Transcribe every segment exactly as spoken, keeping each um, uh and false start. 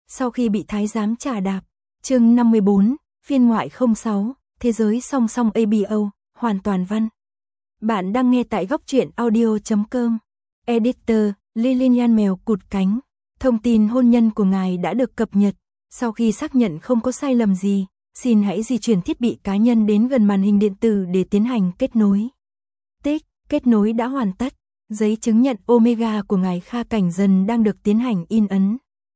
Sau khi bị thái giám trà đạp, chương năm mươi bốn, phiên ngoại không sáu, thế giới song song a bê o, hoàn toàn văn. Bạn đang nghe tại góc truyện audio chấm com. Editor, Lilian mèo cụt cánh. Thông tin hôn nhân của ngài đã được cập nhật. Sau khi xác nhận không có sai lầm gì, xin hãy di chuyển thiết bị cá nhân đến gần màn hình điện tử để tiến hành kết nối. Tích, kết nối đã hoàn tất. Giấy chứng nhận Omega của ngài Kha Cảnh Dần đang được tiến hành in ấn.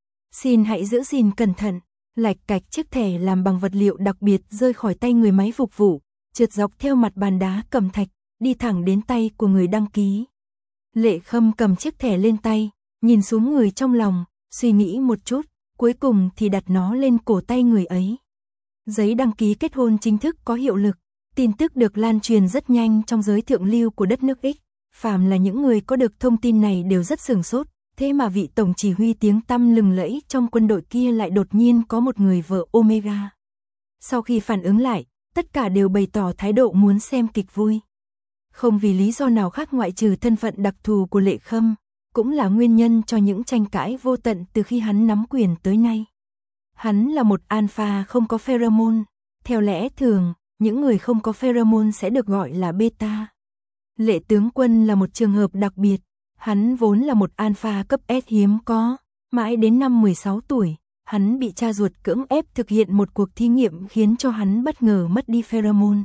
Xin hãy giữ gìn cẩn thận. Lạch cạch chiếc thẻ làm bằng vật liệu đặc biệt rơi khỏi tay người máy phục vụ, trượt dọc theo mặt bàn đá cẩm thạch, đi thẳng đến tay của người đăng ký. Lệ Khâm cầm chiếc thẻ lên tay, nhìn xuống người trong lòng, suy nghĩ một chút, cuối cùng thì đặt nó lên cổ tay người ấy. Giấy đăng ký kết hôn chính thức có hiệu lực, tin tức được lan truyền rất nhanh trong giới thượng lưu của đất nước X. Phàm là những người có được thông tin này đều rất sửng sốt, thế mà vị tổng chỉ huy tiếng tăm lừng lẫy trong quân đội kia lại đột nhiên có một người vợ Omega. Sau khi phản ứng lại, tất cả đều bày tỏ thái độ muốn xem kịch vui. Không vì lý do nào khác ngoại trừ thân phận đặc thù của Lệ Khâm, cũng là nguyên nhân cho những tranh cãi vô tận từ khi hắn nắm quyền tới nay. Hắn là một alpha không có pheromone, theo lẽ thường, những người không có pheromone sẽ được gọi là beta. Lệ tướng quân là một trường hợp đặc biệt, hắn vốn là một alpha cấp S hiếm có, mãi đến năm mười sáu tuổi, hắn bị cha ruột cưỡng ép thực hiện một cuộc thí nghiệm khiến cho hắn bất ngờ mất đi pheromone.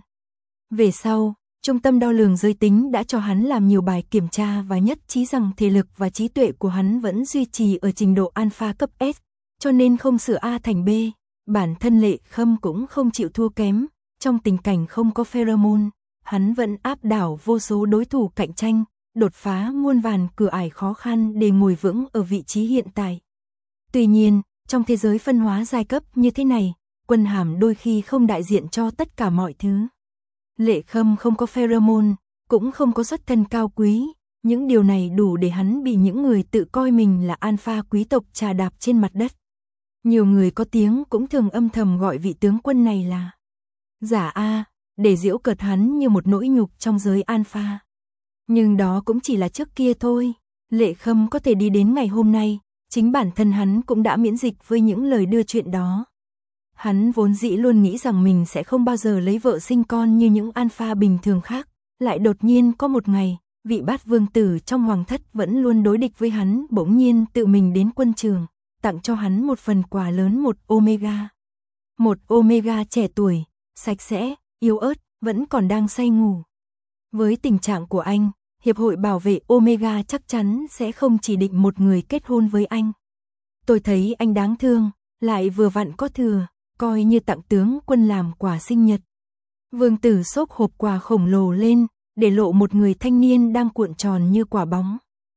Về sau, trung tâm đo lường giới tính đã cho hắn làm nhiều bài kiểm tra và nhất trí rằng thể lực và trí tuệ của hắn vẫn duy trì ở trình độ alpha cấp S, cho nên không sửa A thành B, bản thân Lệ Khâm cũng không chịu thua kém, trong tình cảnh không có pheromone. Hắn vẫn áp đảo vô số đối thủ cạnh tranh, đột phá muôn vàn cửa ải khó khăn để ngồi vững ở vị trí hiện tại. Tuy nhiên, trong thế giới phân hóa giai cấp như thế này, quân hàm đôi khi không đại diện cho tất cả mọi thứ. Lệ Khâm không có pheromone, cũng không có xuất thân cao quý, những điều này đủ để hắn bị những người tự coi mình là alpha quý tộc trà đạp trên mặt đất. Nhiều người có tiếng cũng thường âm thầm gọi vị tướng quân này là giả A, để giễu cợt hắn như một nỗi nhục trong giới alpha. Nhưng đó cũng chỉ là trước kia thôi. Lệ Khâm có thể đi đến ngày hôm nay, chính bản thân hắn cũng đã miễn dịch với những lời đưa chuyện đó. Hắn vốn dĩ luôn nghĩ rằng mình sẽ không bao giờ lấy vợ sinh con như những alpha bình thường khác, lại đột nhiên có một ngày, vị bát vương tử trong hoàng thất vẫn luôn đối địch với hắn bỗng nhiên tự mình đến quân trường, tặng cho hắn một phần quà lớn, một Omega. Một Omega trẻ tuổi, sạch sẽ, yếu ớt, vẫn còn đang say ngủ. Với tình trạng của anh, Hiệp hội Bảo vệ Omega chắc chắn sẽ không chỉ định một người kết hôn với anh. Tôi thấy anh đáng thương, lại vừa vặn có thừa, coi như tặng tướng quân làm quà sinh nhật. Vương tử xốc hộp quà khổng lồ lên, để lộ một người thanh niên đang cuộn tròn như quả bóng.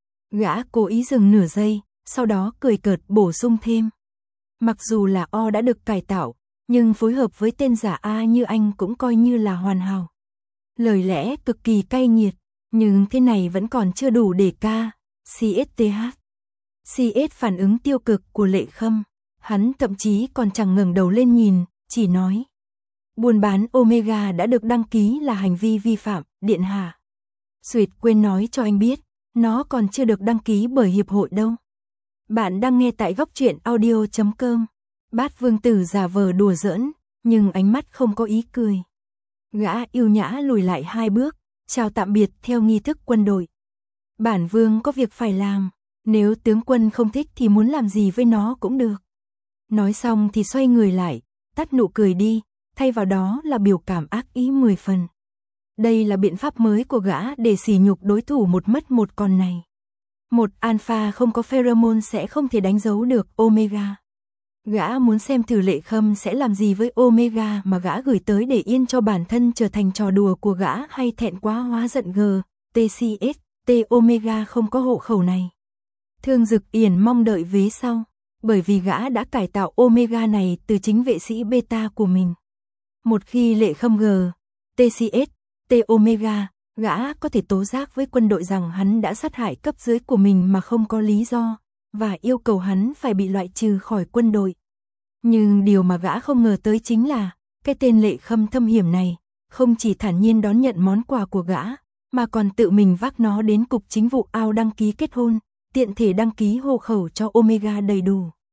Gã cố ý dừng nửa giây, sau đó cười cợt bổ sung thêm. Mặc dù là O đã được cải tạo, nhưng phối hợp với tên giả A như anh cũng coi như là hoàn hảo. Lời lẽ cực kỳ cay nghiệt, nhưng thế này vẫn còn chưa đủ để ca, xê ét tê hát. xê ét phản ứng tiêu cực của Lệ Khâm, hắn thậm chí còn chẳng ngẩng đầu lên nhìn, chỉ nói. Buôn bán Omega đã được đăng ký là hành vi vi phạm, điện hạ. Suyệt quên nói cho anh biết, nó còn chưa được đăng ký bởi hiệp hội đâu. Bạn đang nghe tại góc truyện audio chấm com. Bát vương tử giả vờ đùa giỡn, nhưng ánh mắt không có ý cười. Gã yêu nhã lùi lại hai bước, chào tạm biệt theo nghi thức quân đội. Bản vương có việc phải làm, nếu tướng quân không thích thì muốn làm gì với nó cũng được. Nói xong thì xoay người lại, tắt nụ cười đi, thay vào đó là biểu cảm ác ý mười phần. Đây là biện pháp mới của gã để sỉ nhục đối thủ một mất một còn này. Một alpha không có pheromone sẽ không thể đánh dấu được Omega. Gã muốn xem thử Lệ Khâm sẽ làm gì với Omega mà gã gửi tới để yên cho bản thân trở thành trò đùa của gã hay thẹn quá hóa giận. G, tê xê ét, T Omega không có hộ khẩu này. Thương Dực Yển mong đợi vế sau, bởi vì gã đã cải tạo Omega này từ chính vệ sĩ beta của mình. Một khi Lệ Khâm G, tê xê ét, T Omega, gã có thể tố giác với quân đội rằng hắn đã sát hại cấp dưới của mình mà không có lý do, và yêu cầu hắn phải bị loại trừ khỏi quân đội. Nhưng điều mà gã không ngờ tới chính là, cái tên Lệ Khâm thâm hiểm này, không chỉ thản nhiên đón nhận món quà của gã, mà còn tự mình vác nó đến cục chính vụ ao đăng ký kết hôn, tiện thể đăng ký hộ khẩu cho Omega đầy đủ.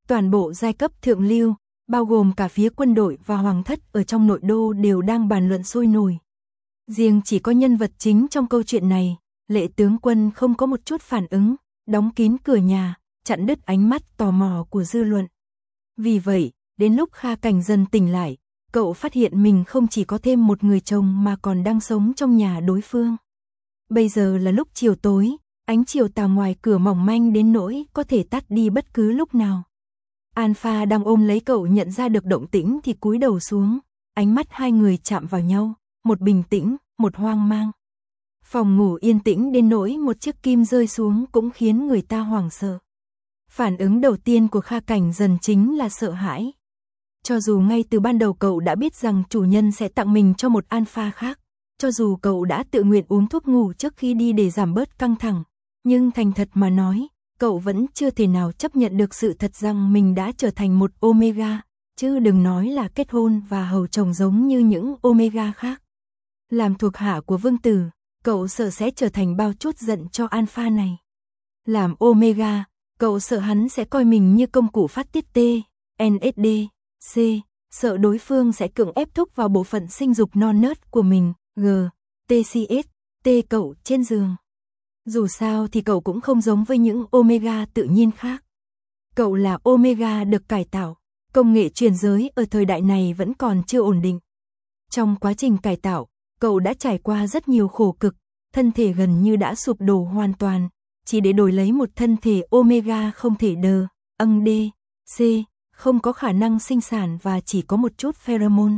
Toàn bộ giai cấp thượng lưu, bao gồm cả phía quân đội và hoàng thất ở trong nội đô đều đang bàn luận sôi nổi. Riêng chỉ có nhân vật chính trong câu chuyện này, Lệ tướng quân không có một chút phản ứng, đóng kín cửa nhà, chặn đứt ánh mắt tò mò của dư luận. Vì vậy, đến lúc Kha Cảnh dần tỉnh lại, cậu phát hiện mình không chỉ có thêm một người chồng mà còn đang sống trong nhà đối phương. Bây giờ là lúc chiều tối, ánh chiều tà ngoài cửa mỏng manh đến nỗi có thể tắt đi bất cứ lúc nào. Alpha đang ôm lấy cậu nhận ra được động tĩnh thì cúi đầu xuống, ánh mắt hai người chạm vào nhau, một bình tĩnh, một hoang mang. Phòng ngủ yên tĩnh đến nỗi một chiếc kim rơi xuống cũng khiến người ta hoảng sợ. Phản ứng đầu tiên của Kha Cảnh dần chính là sợ hãi. Cho dù ngay từ ban đầu cậu đã biết rằng chủ nhân sẽ tặng mình cho một alpha khác, cho dù cậu đã tự nguyện uống thuốc ngủ trước khi đi để giảm bớt căng thẳng, nhưng thành thật mà nói, cậu vẫn chưa thể nào chấp nhận được sự thật rằng mình đã trở thành một Omega, chứ đừng nói là kết hôn và hầu chồng giống như những Omega khác. Làm thuộc hạ của Vương Tử, cậu sợ sẽ trở thành bao chút giận cho alpha này. Làm Omega, cậu sợ hắn sẽ coi mình như công cụ phát tiết T, en ét đê, C, sợ đối phương sẽ cưỡng ép thúc vào bộ phận sinh dục non nớt của mình, G, tê xê ét, T cậu trên giường. Dù sao thì cậu cũng không giống với những Omega tự nhiên khác. Cậu là Omega được cải tạo, công nghệ truyền giới ở thời đại này vẫn còn chưa ổn định. Trong quá trình cải tạo, cậu đã trải qua rất nhiều khổ cực, thân thể gần như đã sụp đổ hoàn toàn, chỉ để đổi lấy một thân thể Omega không thể đờ, âng D, C, không có khả năng sinh sản và chỉ có một chút pheromone.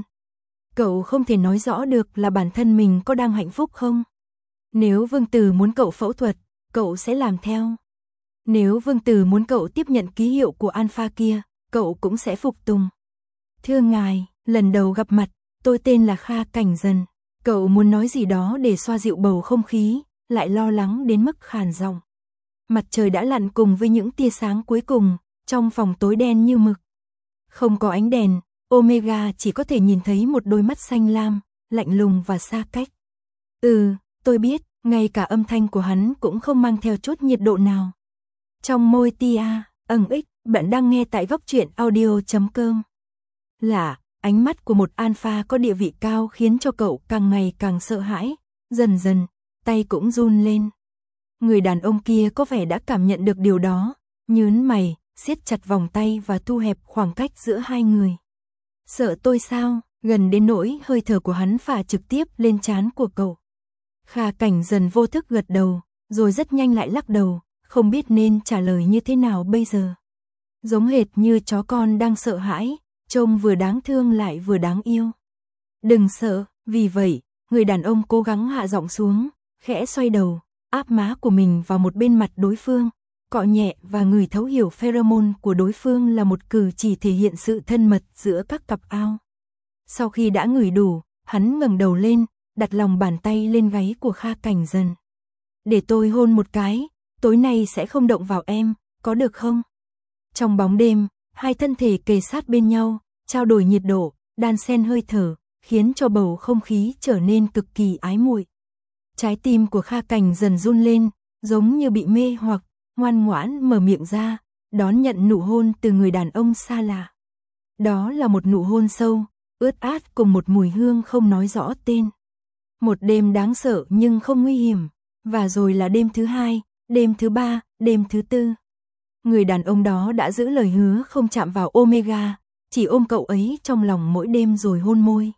Cậu không thể nói rõ được là bản thân mình có đang hạnh phúc không. Nếu Vương Tử muốn cậu phẫu thuật, cậu sẽ làm theo. Nếu Vương Tử muốn cậu tiếp nhận ký hiệu của alpha kia, cậu cũng sẽ phục tùng. Thưa ngài, lần đầu gặp mặt, tôi tên là Kha Cảnh Dần. Cậu muốn nói gì đó để xoa dịu bầu không khí, lại lo lắng đến mức khàn giọng. Mặt trời đã lặn cùng với những tia sáng cuối cùng, trong phòng tối đen như mực. Không có ánh đèn, Omega chỉ có thể nhìn thấy một đôi mắt xanh lam, lạnh lùng và xa cách. Ừ, tôi biết, ngay cả âm thanh của hắn cũng không mang theo chút nhiệt độ nào. Trong môi tia, ẩn ích, bạn đang nghe tại góc truyện audio chấm com. Lạ, ánh mắt của một alpha có địa vị cao khiến cho cậu càng ngày càng sợ hãi, dần dần, tay cũng run lên. Người đàn ông kia có vẻ đã cảm nhận được điều đó, nhướng mày, siết chặt vòng tay và thu hẹp khoảng cách giữa hai người. Sợ tôi sao? Gần đến nỗi hơi thở của hắn phả trực tiếp lên trán của cậu. Kha Cảnh dần vô thức gật đầu, rồi rất nhanh lại lắc đầu, không biết nên trả lời như thế nào bây giờ. Giống hệt như chó con đang sợ hãi, trông vừa đáng thương lại vừa đáng yêu. Đừng sợ, vì vậy, người đàn ông cố gắng hạ giọng xuống, khẽ xoay đầu, áp má của mình vào một bên mặt đối phương, cọ nhẹ và ngửi thấu hiểu pheromone của đối phương là một cử chỉ thể hiện sự thân mật giữa các cặp ao. Sau khi đã ngửi đủ, hắn ngẩng đầu lên, đặt lòng bàn tay lên gáy của Kha Cảnh Dần. Để tôi hôn một cái, tối nay sẽ không động vào em, có được không? Trong bóng đêm, hai thân thể kề sát bên nhau, trao đổi nhiệt độ, đan xen hơi thở, khiến cho bầu không khí trở nên cực kỳ ái muội. Trái tim của Kha Cảnh Dần run lên, giống như bị mê hoặc, ngoan ngoãn mở miệng ra, đón nhận nụ hôn từ người đàn ông xa lạ. Đó là một nụ hôn sâu, ướt át cùng một mùi hương không nói rõ tên. Một đêm đáng sợ nhưng không nguy hiểm, và rồi là đêm thứ hai, đêm thứ ba, đêm thứ tư. Người đàn ông đó đã giữ lời hứa không chạm vào Omega, chỉ ôm cậu ấy trong lòng mỗi đêm rồi hôn môi.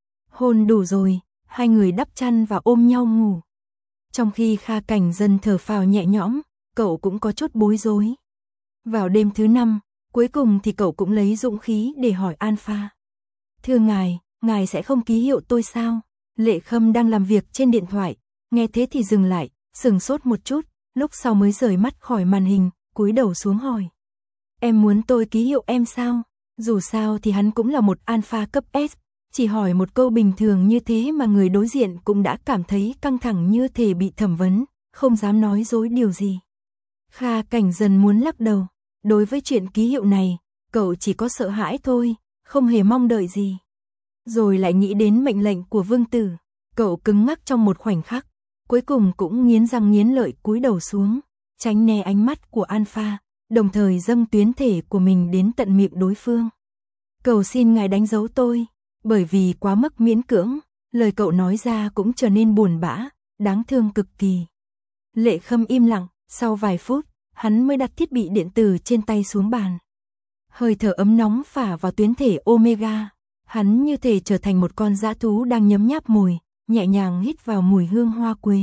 Hôn đủ rồi, hai người đắp chăn và ôm nhau ngủ. Trong khi Kha Cảnh dần thở phào nhẹ nhõm, cậu cũng có chút bối rối. Vào đêm thứ năm, cuối cùng thì cậu cũng lấy dũng khí để hỏi Alpha. Thưa ngài, ngài sẽ không ký hiệu tôi sao? Lệ Khâm đang làm việc trên điện thoại, nghe thế thì dừng lại, sừng sốt một chút, lúc sau mới rời mắt khỏi màn hình, cúi đầu xuống hỏi. Em muốn tôi ký hiệu em sao? Dù sao thì hắn cũng là một alpha cấp S, chỉ hỏi một câu bình thường như thế mà người đối diện cũng đã cảm thấy căng thẳng như thể bị thẩm vấn, không dám nói dối điều gì. Kha Cảnh dần muốn lắc đầu, đối với chuyện ký hiệu này, cậu chỉ có sợ hãi thôi, không hề mong đợi gì. Rồi lại nghĩ đến mệnh lệnh của Vương Tử, cậu cứng ngắc trong một khoảnh khắc, cuối cùng cũng nghiến răng nghiến lợi cúi đầu xuống, tránh né ánh mắt của Alpha, đồng thời dâng tuyến thể của mình đến tận miệng đối phương. Cầu xin ngài đánh dấu tôi, bởi vì quá mức miễn cưỡng, lời cậu nói ra cũng trở nên buồn bã, đáng thương cực kỳ. Lệ Khâm im lặng, sau vài phút, hắn mới đặt thiết bị điện tử trên tay xuống bàn. Hơi thở ấm nóng phả vào tuyến thể Omega, hắn như thể trở thành một con dã thú đang nhấm nháp mùi, nhẹ nhàng hít vào mùi hương hoa quế.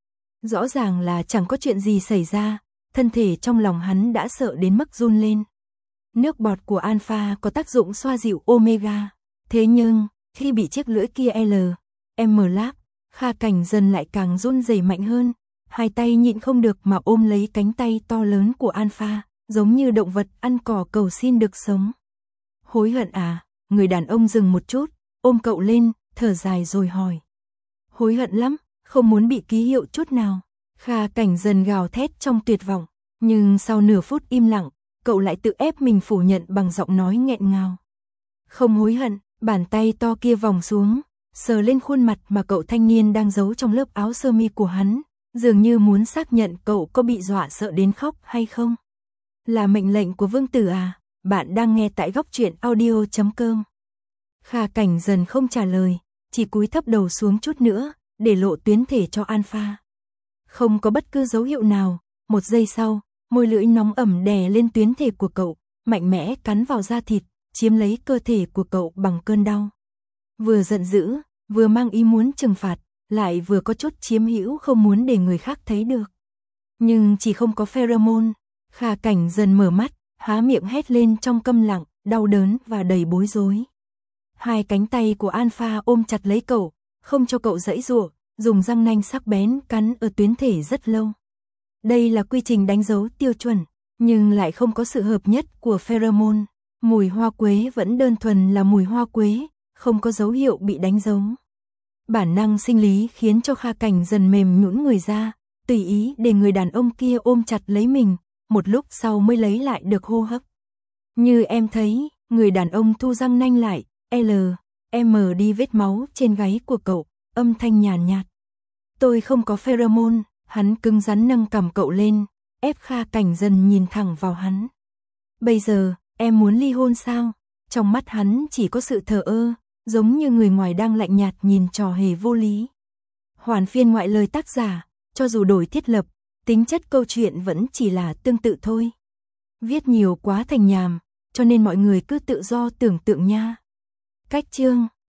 Rõ ràng là chẳng có chuyện gì xảy ra, thân thể trong lòng hắn đã sợ đến mức run lên. Nước bọt của Alpha có tác dụng xoa dịu Omega, thế nhưng, khi bị chiếc lưỡi kia L, M láp, Kha Cảnh Dần lại càng run rẩy mạnh hơn, hai tay nhịn không được mà ôm lấy cánh tay to lớn của Alpha, giống như động vật ăn cỏ cầu xin được sống. Hối hận à? Người đàn ông dừng một chút, ôm cậu lên, thở dài rồi hỏi. Hối hận lắm, không muốn bị ký hiệu chút nào. Kha Cảnh Dần gào thét trong tuyệt vọng, nhưng sau nửa phút im lặng, cậu lại tự ép mình phủ nhận bằng giọng nói nghẹn ngào. Không hối hận, bàn tay to kia vòng xuống, sờ lên khuôn mặt mà cậu thanh niên đang giấu trong lớp áo sơ mi của hắn, dường như muốn xác nhận cậu có bị dọa sợ đến khóc hay không. Là mệnh lệnh của vương tử à? Bạn đang nghe tại góc truyện audio chấm com. Kha Cảnh Dần không trả lời, chỉ cúi thấp đầu xuống chút nữa, để lộ tuyến thể cho Alpha. Không có bất cứ dấu hiệu nào, một giây sau, môi lưỡi nóng ẩm đè lên tuyến thể của cậu, mạnh mẽ cắn vào da thịt, chiếm lấy cơ thể của cậu bằng cơn đau. Vừa giận dữ, vừa mang ý muốn trừng phạt, lại vừa có chút chiếm hữu không muốn để người khác thấy được. Nhưng chỉ không có pheromone. Kha Cảnh Dần mở mắt, há miệng hét lên trong câm lặng, đau đớn và đầy bối rối. Hai cánh tay của Alpha ôm chặt lấy cậu, không cho cậu giãy giụa, dùng răng nanh sắc bén cắn ở tuyến thể rất lâu. Đây là quy trình đánh dấu tiêu chuẩn, nhưng lại không có sự hợp nhất của pheromone. Mùi hoa quế vẫn đơn thuần là mùi hoa quế, không có dấu hiệu bị đánh dấu. Bản năng sinh lý khiến cho Kha Cảnh Dần mềm nhũn người ra, tùy ý để người đàn ông kia ôm chặt lấy mình, một lúc sau mới lấy lại được hô hấp. Như em thấy, người đàn ông thu răng nanh lại, L, M đi vết máu trên gáy của cậu, âm thanh nhàn nhạt. Tôi không có pheromone, hắn cứng rắn nâng cằm cậu lên, ép Kha Cảnh Dần nhìn thẳng vào hắn. Bây giờ, em muốn ly hôn sao? Trong mắt hắn chỉ có sự thờ ơ, giống như người ngoài đang lạnh nhạt nhìn trò hề vô lý. Hoàn phiên ngoại lời tác giả, cho dù đổi thiết lập, tính chất câu chuyện vẫn chỉ là tương tự thôi. Viết nhiều quá thành nhàm, cho nên mọi người cứ tự do tưởng tượng nha. Cách chương